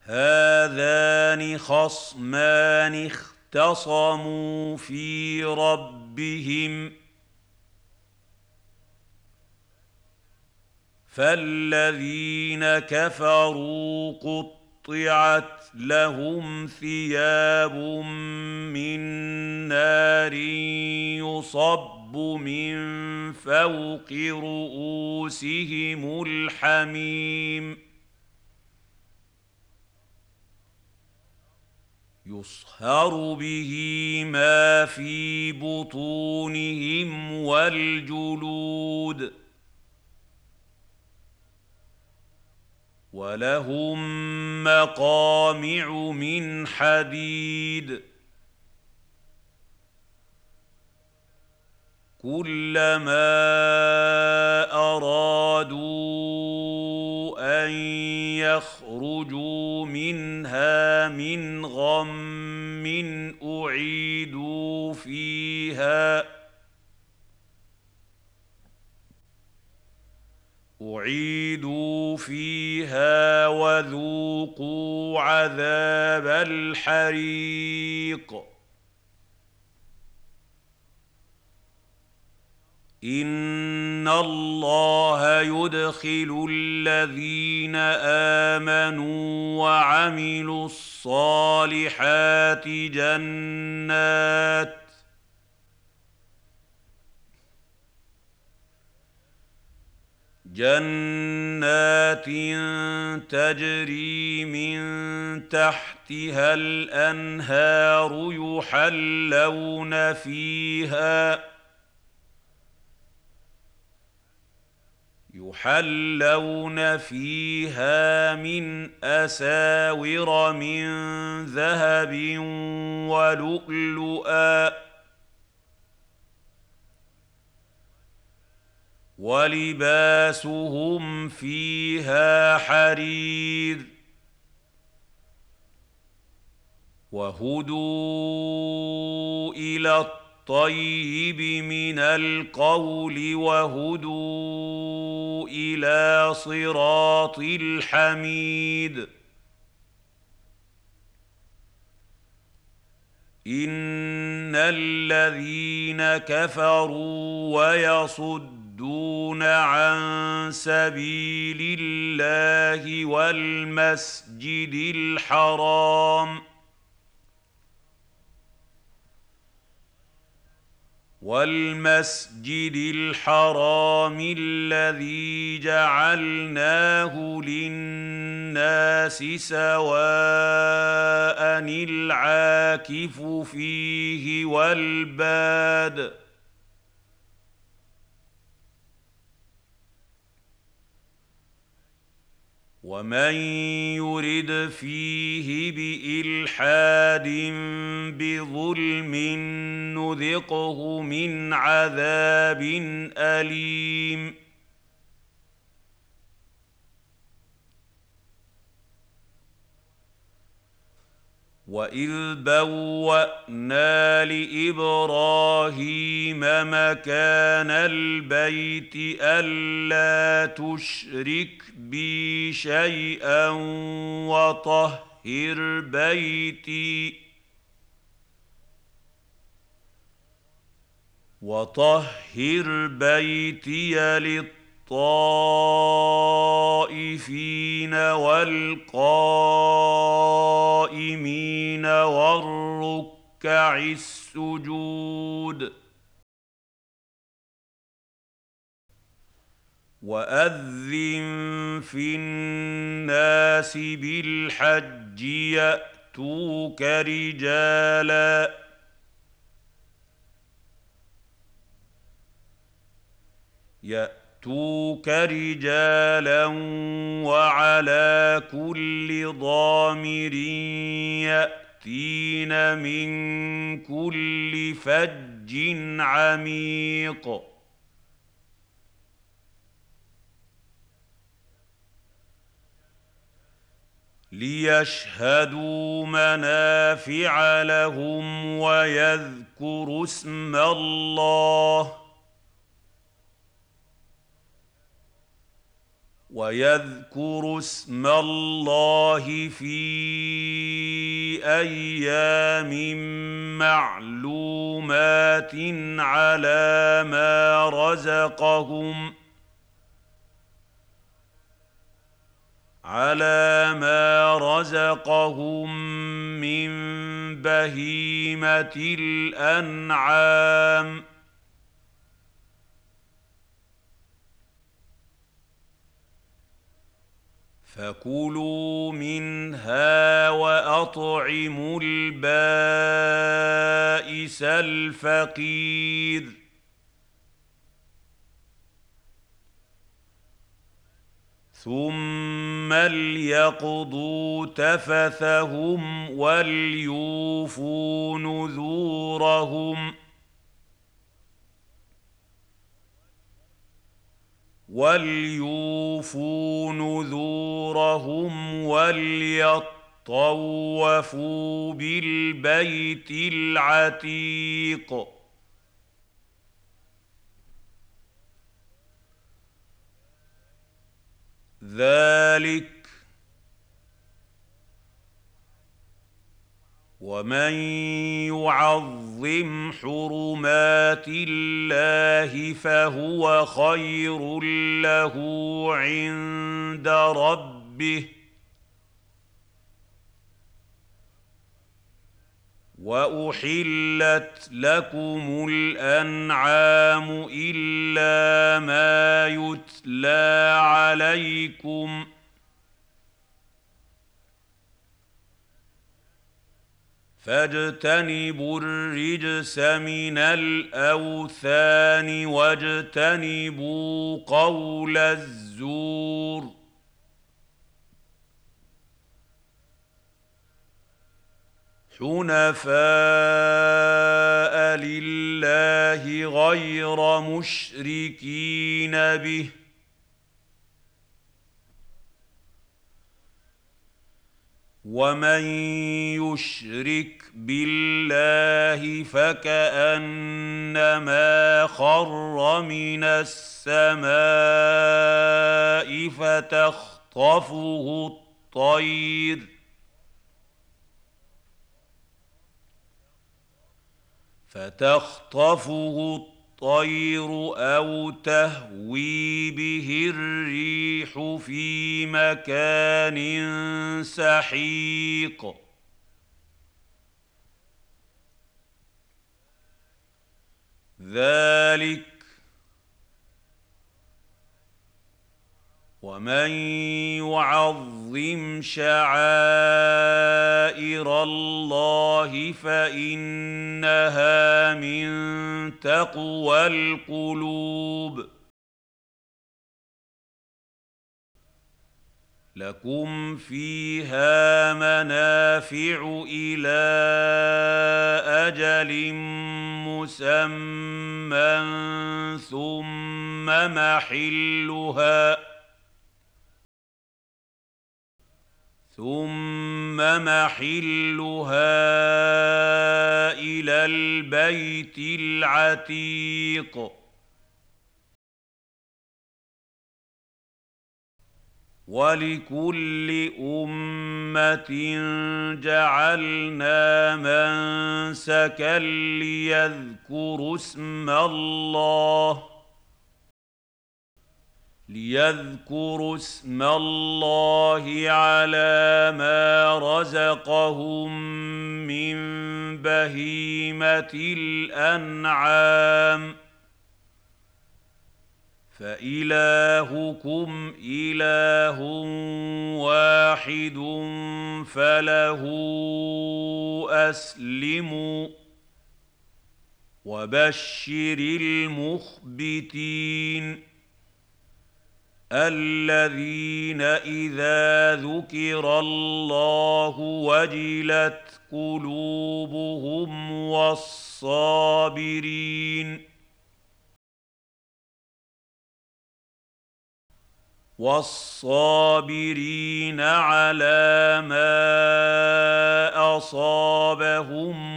هذان خصمان اختصموا في ربهم فالذين كفروا قطعت لهم ثياب من نار يصب من فوق رؤوسهم الحميم يصهر به ما في بطونهم والجلود ولهم مقامع من حديد كلما أرادوا أن يخرجوا منها من غم أعيدوا فيها وذوقوا عذاب الحريق إن الله يدخل الذين آمنوا وعملوا الصالحات جنات تجري من تحتها الأنهار يحلون فيها من أساور من ذهب ولؤلؤا ولباسهم فيها حرير وهدوا إلى الطيب من القول وهدوا إلى صراط الحميد إن الذين كفروا ويصدون عن سبيل الله والمسجد الحرام الذي جعلناه للناس سواء العاكف فيه والباد ومن يرد فيه بإلحاد بظلم نذقه من عذاب أليم وإذ بوأنا لإبراهيم مكان البيت ألا تشرك بي شيئا وطهر بيتي للطائفين والقائمين والركع السجود وأذن في الناس بالحج يأتوك رجالا وعلى كل ضامر يأتين من كل فج عميق ليشهدوا منافع لهم ويذكروا اسم الله ويذكروا اسم الله في أيام معلومات على ما رزقهم من بهيمة الأنعام. فكلوا منها وأطعموا البائس الفقير. ثم ليقضوا تفثهم وليوفوا نذورهم وليطوفوا بالبيت العتيق. ذلك ومن يعظم حرمات الله فهو خير له عند ربه. وأحلت لكم الأنعام إلا ما يتلى عليكم فاجتنبوا الرجس من الأوثان واجتنبوا قول الزور. حنفاء لله غير مشركين به. ومن يشرك بالله فكأنما خر من السماء فتخطفه الطير أو تهوي به الريح في مكان سحيق. ذلك ومن يعظم شعائر الله فإنها من تقوى القلوب. لكم فيها منافع إلى أجل مسمى ثم محلها إلى البيت العتيق. ولكل أمة جعلنا منسكا ليذكروا اسم الله على ما رزقهم من بهيمة الأنعام. فإلهكم إله واحد فله أسلموا. وبشر المخبتين الذين إذا ذكر الله وجلت قلوبهم والصابرين على ما أصابهم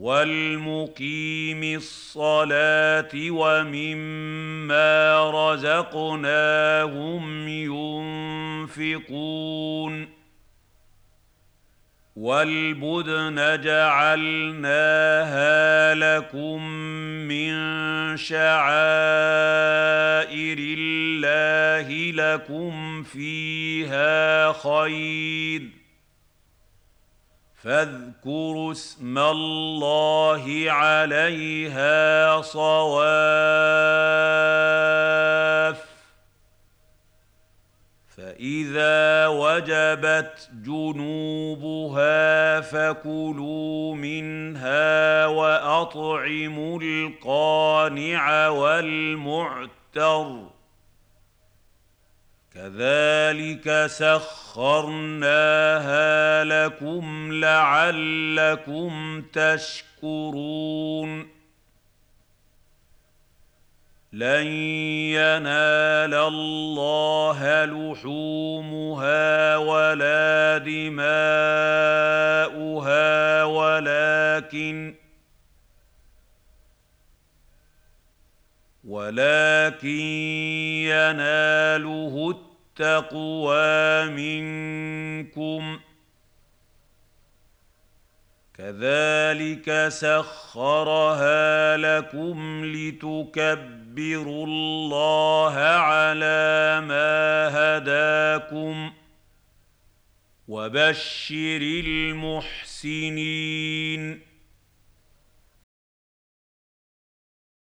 وَالْمُقِيمِ الصَّلَاةِ وَمِمَّا رَزَقْنَاهُمْ يُنفِقُونَ وَالْبُدْنَ جَعَلْنَاهَا لَكُم مِّن شَعَائِرِ اللَّهِ لَكُمْ فِيهَا خَيْرٌ ۖ فاذكروا اسم الله عليها صواف فإذا وجبت جنوبها فكلوا منها وأطعموا القانع والمعتر كذلك سخرناها لكم لعلكم تشكرون لن ينال الله لحومها ولا دماؤها ولكن يناله التقوى منكم كذلك سخرها لكم لتكبروا الله على ما هداكم وبشر المحسنين